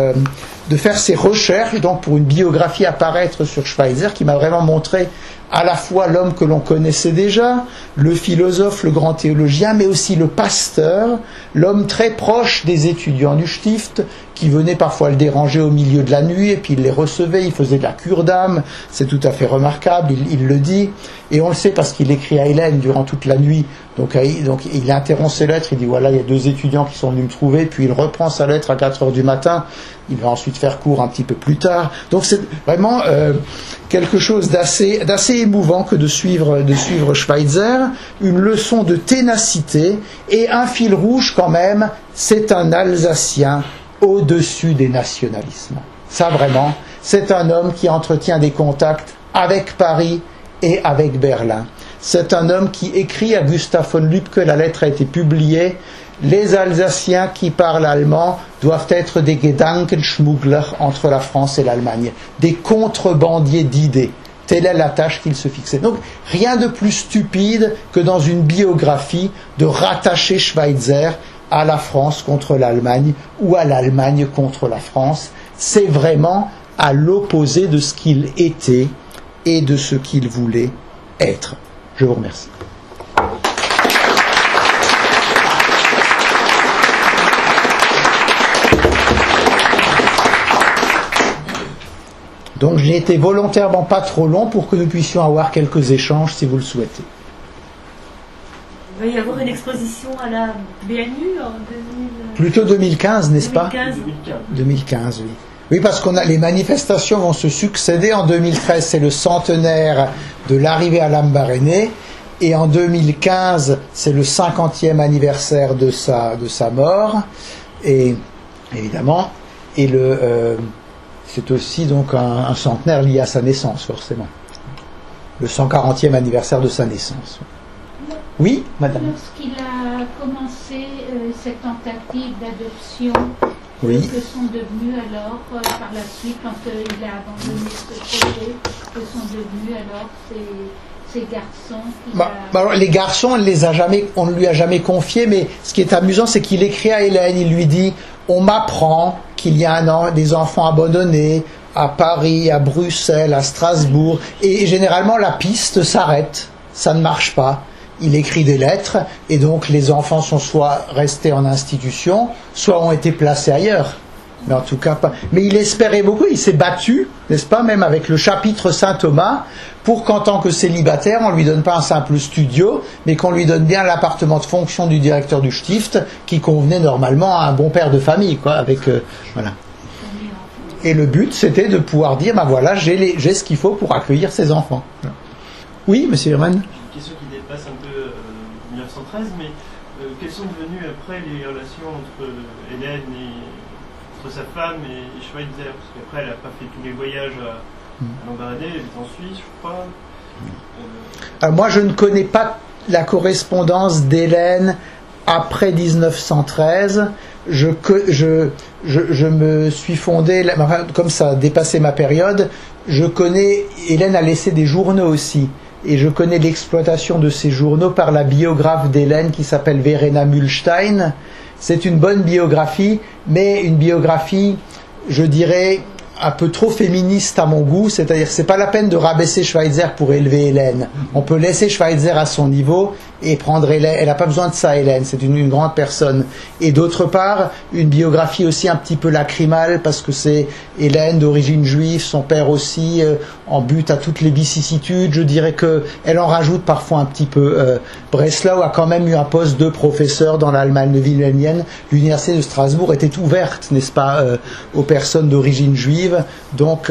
de faire ces recherches donc pour une biographie à paraître sur Schweitzer, qui m'a vraiment montré à la fois l'homme que l'on connaissait déjà, le philosophe, le grand théologien, mais aussi le pasteur, l'homme très proche des étudiants du Stift, qui venaient parfois le déranger au milieu de la nuit, et puis il les recevait, il faisait de la cure d'âme, c'est tout à fait remarquable, il le dit, et on le sait parce qu'il écrit à Hélène durant toute la nuit Donc il interrompt ses lettres, il dit voilà, il y a 2 étudiants qui sont venus me trouver, puis il reprend sa lettre à 4 heures du matin, il va ensuite faire cours un petit peu plus tard. Donc c'est vraiment quelque chose d'assez émouvant que de suivre Schweitzer, une leçon de ténacité et un fil rouge quand même, c'est un Alsacien au-dessus des nationalismes. Ça vraiment, c'est un homme qui entretient des contacts avec Paris et avec Berlin. C'est un homme qui écrit à Gustav von Lübke, la lettre a été publiée, les Alsaciens qui parlent allemand doivent être des Gedankenschmuggler entre la France et l'Allemagne, des contrebandiers d'idées. Telle est la tâche qu'il se fixait. Donc rien de plus stupide que dans une biographie de rattacher Schweitzer à la France contre l'Allemagne ou à l'Allemagne contre la France. C'est vraiment à l'opposé de ce qu'il était et de ce qu'il voulait être. Je vous remercie. Donc j'ai été volontairement pas trop long pour que nous puissions avoir quelques échanges si vous le souhaitez. Il va y avoir une exposition à la BNU en 2000... Plutôt 2015, n'est-ce pas ? 2015, oui. Oui, parce qu'on a les manifestations vont se succéder. En 2013, c'est le centenaire de l'arrivée à Lambaréné, et en 2015, c'est le 50e anniversaire de sa mort, et évidemment, et c'est aussi donc un centenaire lié à sa naissance, forcément. Le 140e anniversaire de sa naissance. Oui, madame. Lorsqu'il a commencé cette tentative d'adoption, oui. Que sont devenus alors, par la suite, quand il a abandonné ce projet, que sont devenus alors ces garçons alors, les garçons, on ne lui a jamais confié, mais ce qui est amusant, c'est qu'il écrit à Hélène, il lui dit « On m'apprend qu'il y a des enfants abandonnés à Paris, à Bruxelles, à Strasbourg, et généralement la piste s'arrête, ça ne marche pas. » Il écrit des lettres, et donc les enfants sont soit restés en institution, soit ont été placés ailleurs. Mais en tout cas pas. Mais il espérait beaucoup, il s'est battu, n'est-ce pas, même avec le chapitre Saint-Thomas, pour qu'en tant que célibataire, on ne lui donne pas un simple studio, mais qu'on lui donne bien l'appartement de fonction du directeur du Stift, qui convenait normalement à un bon père de famille, quoi, avec voilà. Et le but, c'était de pouvoir dire, ben voilà, j'ai ce qu'il faut pour accueillir ces enfants. Oui, monsieur Herman. Un peu 1913, mais quelles sont devenues après les relations entre Hélène entre sa femme et Schweitzer, parce qu'après elle n'a pas fait tous les voyages à Lambaréné, elle est en Suisse, je crois. Alors moi je ne connais pas la correspondance d'Hélène après 1913. Je me suis fondé, comme ça a dépassé ma période, je connais, Hélène a laissé des journaux aussi. Et je connais l'exploitation de ces journaux par la biographe d'Hélène qui s'appelle Verena Mühlstein. C'est une bonne biographie, mais une biographie, je dirais, un peu trop féministe à mon goût, c'est-à-dire que c'est pas la peine de rabaisser Schweitzer pour élever Hélène. On peut laisser Schweitzer à son niveau et prendre Hélène. Elle n'a pas besoin de ça, Hélène, c'est une grande personne. Et d'autre part, une biographie aussi un petit peu lacrymale, parce que c'est Hélène d'origine juive, son père aussi, en but à toutes les vicissitudes. Je dirais qu'elle en rajoute parfois un petit peu. Breslau a quand même eu un poste de professeur dans l'Allemagne wilhelmienne. L'université de Strasbourg était ouverte, n'est-ce pas, aux personnes d'origine juive. Donc,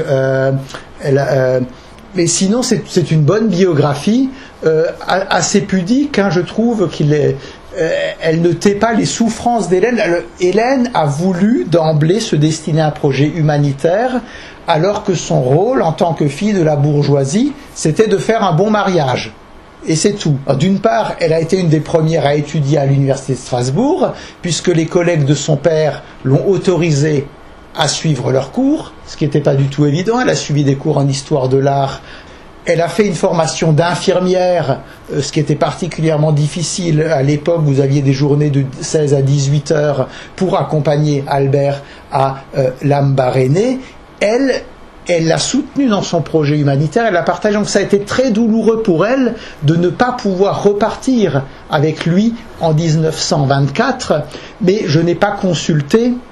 mais sinon, c'est une bonne biographie, assez pudique, hein, je trouve elle ne tait pas les souffrances d'Hélène. Hélène a voulu d'emblée se destiner à un projet humanitaire, alors que son rôle en tant que fille de la bourgeoisie, c'était de faire un bon mariage. Et c'est tout. D'une part, elle a été une des premières à étudier à l'université de Strasbourg, puisque les collègues de son père l'ont autorisée à suivre leurs cours, ce qui n'était pas du tout évident. Elle a suivi des cours en histoire de l'art. Elle a fait une formation d'infirmière, ce qui était particulièrement difficile. À l'époque, vous aviez des journées de 16 à 18 heures pour accompagner Albert à Lambaréné. Elle l'a soutenu dans son projet humanitaire, elle l'a partagé. Donc ça a été très douloureux pour elle de ne pas pouvoir repartir avec lui en 1924, mais je n'ai pas consulté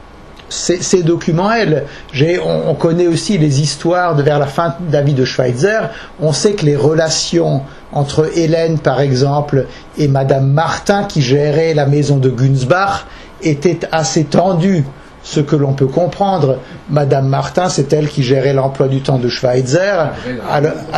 ces documents, on connaît aussi les histoires vers la fin de la vie de Schweitzer. On sait que les relations entre Hélène, par exemple, et Madame Martin, qui gérait la maison de Günzbach, étaient assez tendues. Ce que l'on peut comprendre, Madame Martin, c'est elle qui gérait l'emploi du temps de Schweitzer. Pardon ?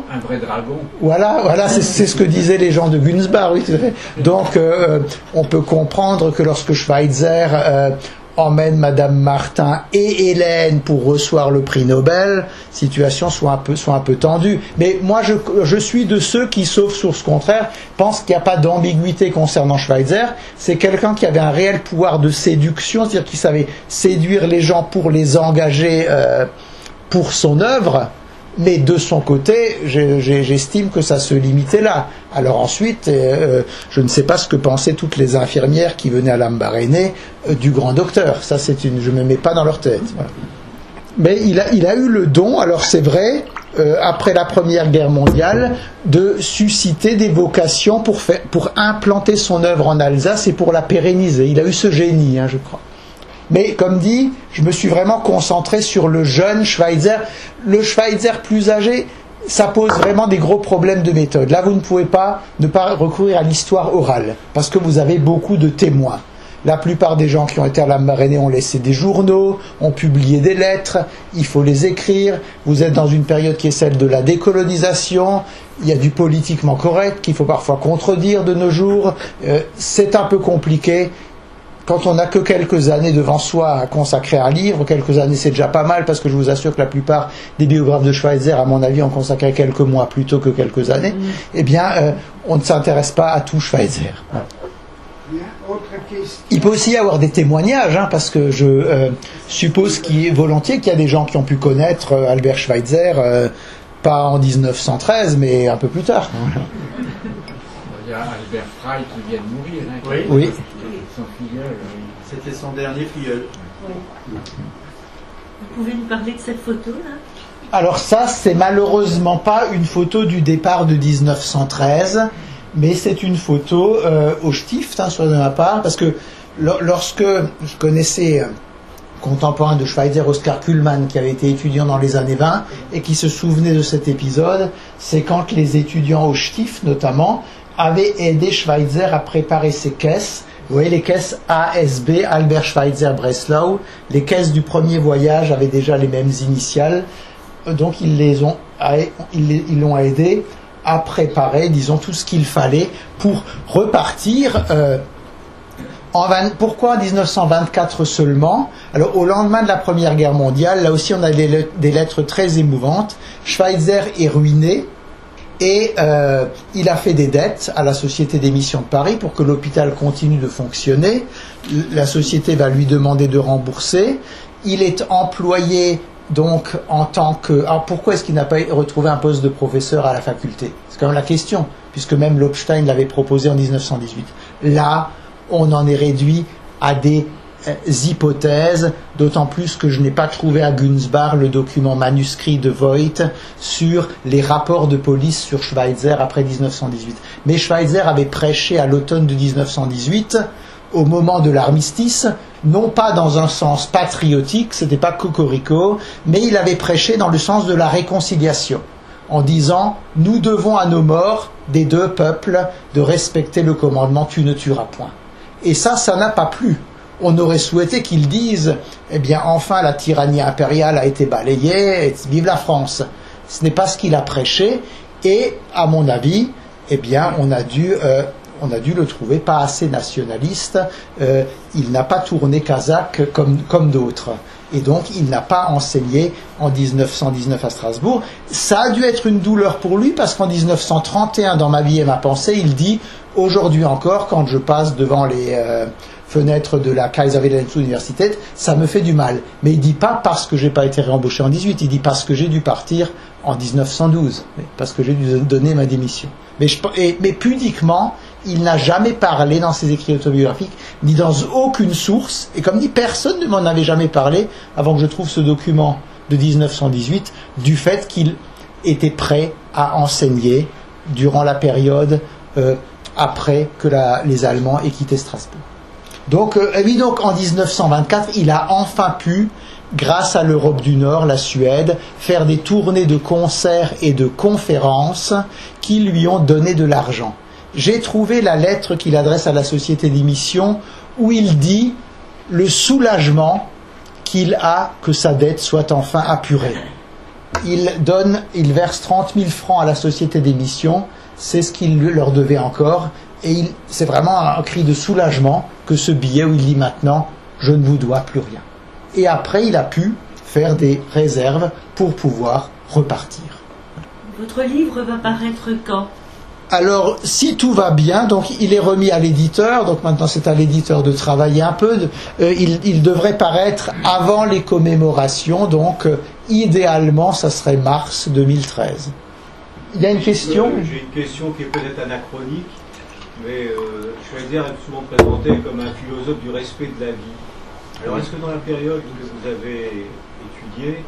Un vrai dragon. Voilà, c'est ce que disaient les gens de Günzbach, oui, tout à fait. Donc, on peut comprendre que lorsque Schweitzer emmène Madame Martin et Hélène pour recevoir le prix Nobel, situation soit un peu tendue. Mais moi, je suis de ceux qui, sauf source contraire, pensent qu'il n'y a pas d'ambiguïté concernant Schweitzer. C'est quelqu'un qui avait un réel pouvoir de séduction, c'est-à-dire qu'il savait séduire les gens pour les engager pour son œuvre. Mais de son côté, j'estime que ça se limitait là. Alors ensuite, je ne sais pas ce que pensaient toutes les infirmières qui venaient à Lambaréné du grand docteur. Ça, je ne me mets pas dans leur tête. Voilà. Mais il a eu le don, alors c'est vrai, après la Première Guerre mondiale, de susciter des vocations pour implanter son œuvre en Alsace et pour la pérenniser. Il a eu ce génie, je crois. Mais comme dit, je me suis vraiment concentré sur le jeune Schweitzer. Le Schweitzer plus âgé, ça pose vraiment des gros problèmes de méthode. Là, vous ne pouvez pas ne pas recourir à l'histoire orale, parce que vous avez beaucoup de témoins. La plupart des gens qui ont été à Lambaréné ont laissé des journaux, ont publié des lettres, il faut les écrire. Vous êtes dans une période qui est celle de la décolonisation, il y a du politiquement correct qu'il faut parfois contredire de nos jours. C'est un peu compliqué. Quand on n'a que quelques années devant soi à consacrer un livre, quelques années c'est déjà pas mal, parce que je vous assure que la plupart des biographes de Schweitzer, à mon avis, ont consacré quelques mois plutôt que quelques années, eh bien, on ne s'intéresse pas à tout Schweitzer. Il peut aussi y avoir des témoignages, parce que je suppose volontiers qu'il y a des gens qui ont pu connaître Albert Schweitzer, pas en 1913, mais un peu plus tard. Il y a Albert Frey qui vient de mourir. Oui. Son filleul. C'était son dernier filleul. Oui. Vous pouvez nous parler de cette photo-là ? Alors ça, c'est malheureusement pas une photo du départ de 1913, mais c'est une photo au Stift, soit de ma part, parce que lorsque je connaissais contemporain de Schweitzer, Oskar Kuhlmann, qui avait été étudiant dans les années 20 et qui se souvenait de cet épisode, c'est quand les étudiants au Stift, notamment, avaient aidé Schweitzer à préparer ses caisses. Vous voyez les caisses ASB, Albert Schweitzer Breslau, les caisses du premier voyage avaient déjà les mêmes initiales, donc ils l'ont aidé à préparer, disons, tout ce qu'il fallait pour repartir. Pourquoi en 1924 seulement ? Alors au lendemain de la Première Guerre mondiale, là aussi on a des lettres très émouvantes. Schweitzer est ruiné. Et il a fait des dettes à la Société des Missions de Paris pour que l'hôpital continue de fonctionner. La société va lui demander de rembourser. Il est employé donc en tant que... Alors pourquoi est-ce qu'il n'a pas retrouvé un poste de professeur à la faculté ? C'est quand même la question, puisque même Lobstein l'avait proposé en 1918. Là, on en est réduit à des hypothèses, d'autant plus que je n'ai pas trouvé à Günzbach le document manuscrit de Voigt sur les rapports de police sur Schweitzer après 1918. Mais Schweitzer avait prêché à l'automne de 1918, au moment de l'armistice, non pas dans un sens patriotique, c'était pas cocorico, mais il avait prêché dans le sens de la réconciliation, en disant « Nous devons à nos morts des deux peuples de respecter le commandement « Tu ne tueras point ». Et ça n'a pas plu. On aurait souhaité qu'ils disent « Eh bien, enfin, la tyrannie impériale a été balayée, et vive la France ». Ce n'est pas ce qu'il a prêché, et, à mon avis, eh bien, on a dû le trouver pas assez nationaliste. Il n'a pas tourné kazakh comme d'autres. Et donc, il n'a pas enseigné en 1919 à Strasbourg. Ça a dû être une douleur pour lui, parce qu'en 1931, dans Ma vie et ma pensée, il dit « Aujourd'hui encore, quand je passe devant les fenêtres de la Kaiser Wilhelm Universität, ça me fait du mal. » Mais il dit pas parce que j'ai pas été réembauché en 18, il dit parce que j'ai dû partir en 1912, parce que j'ai dû donner ma démission. Mais pudiquement, il n'a jamais parlé dans ses écrits autobiographiques, ni dans aucune source, et comme dit, personne ne m'en avait jamais parlé, avant que je trouve ce document de 1918, du fait qu'il était prêt à enseigner durant la période après que les Allemands aient quitté Strasbourg. Donc, donc en 1924, il a enfin pu, grâce à l'Europe du Nord, la Suède, faire des tournées de concerts et de conférences qui lui ont donné de l'argent. J'ai trouvé la lettre qu'il adresse à la Société des Missions où il dit le soulagement qu'il a que sa dette soit enfin apurée. Il verse 30 000 francs à la Société des Missions, c'est ce qu'il leur devait encore, et c'est vraiment un cri de soulagement que ce billet où il dit maintenant je ne vous dois plus rien. Et après il a pu faire des réserves pour pouvoir repartir. Votre livre va paraître quand ? Alors, si tout va bien, donc il est remis à l'éditeur, donc maintenant c'est à l'éditeur de travailler un peu. Il devrait paraître avant les commémorations, donc idéalement ça serait mars 2013. Il y a une question ? J'ai une question qui est peut-être anachronique, mais Schweitzer est souvent présenté comme un philosophe du respect de la vie. Alors est-ce que dans la période que vous avez étudié,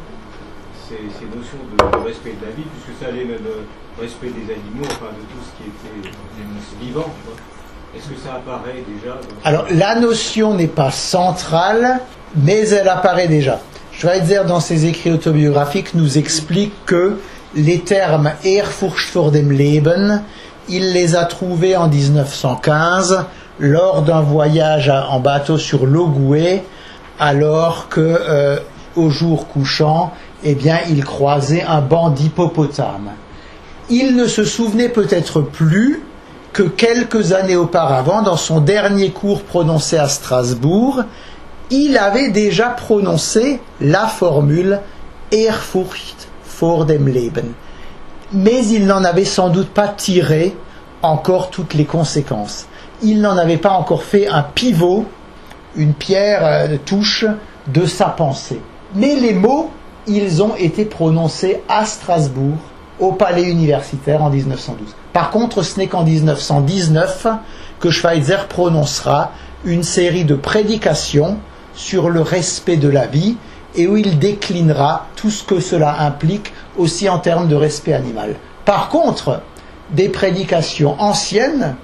ces notions de respect de la vie, puisque ça allait même respect des animaux, enfin de tout ce qui était vivant, est-ce que ça apparaît déjà Alors la notion n'est pas centrale, mais elle apparaît déjà. Schweitzer, dans ses écrits autobiographiques, nous explique que les termes Ehrfurcht vor dem Leben, il les a trouvés en 1915 lors d'un voyage en bateau sur l'Ogooué, alors que au jour couchant, eh bien, il croisait un banc d'hippopotames. Il ne se souvenait peut-être plus que quelques années auparavant, dans son dernier cours prononcé à Strasbourg, il avait déjà prononcé la formule Ehrfurcht vor dem Leben. Mais il n'en avait sans doute pas tiré encore toutes les conséquences. Il n'en avait pas encore fait un pivot, une pierre de touche de sa pensée. Mais les mots, ils ont été prononcés à Strasbourg, au palais universitaire en 1912. Par contre, ce n'est qu'en 1919 que Schweitzer prononcera une série de prédications sur le respect de la vie et où il déclinera tout ce que cela implique aussi en termes de respect animal. Par contre, des prédications anciennes,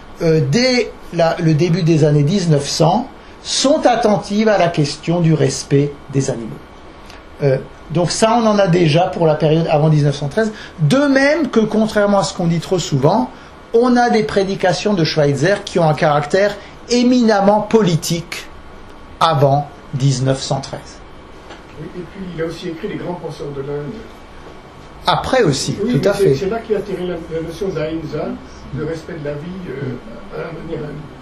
dès le début des années 1900, sont attentives à la question du respect des animaux. Donc ça, on en a déjà pour la période avant 1913. De même que, contrairement à ce qu'on dit trop souvent, on a des prédications de Schweitzer qui ont un caractère éminemment politique avant 1913. Et puis il a aussi écrit Les grands penseurs de l'Inde. Après aussi, oui, tout à fait. C'est là qu'il a tiré la notion d'Ahinsa, de respect de la vie à la manière.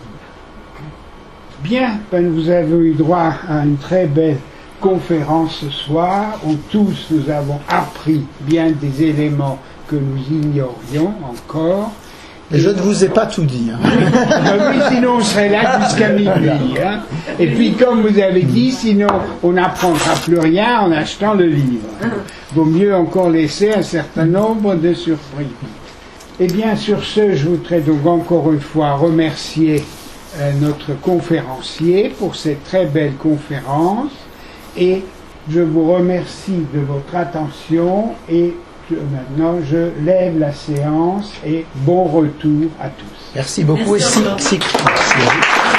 Bien, vous avez eu droit à une très belle conférence ce soir, où tous nous avons appris bien des éléments que nous ignorions encore. Mais je ne vous ai pas tout dit. Hein. Oui, sinon on serait là jusqu'à minuit. Hein. Et puis comme vous avez dit, sinon on n'apprendra plus rien en achetant le livre. Vaut mieux encore laisser un certain nombre de surprises. Et bien sur ce, je voudrais donc encore une fois remercier notre conférencier pour cette très belle conférence. Et je vous remercie de votre attention et maintenant je lève la séance et bon retour à tous. Merci beaucoup. Merci. Merci.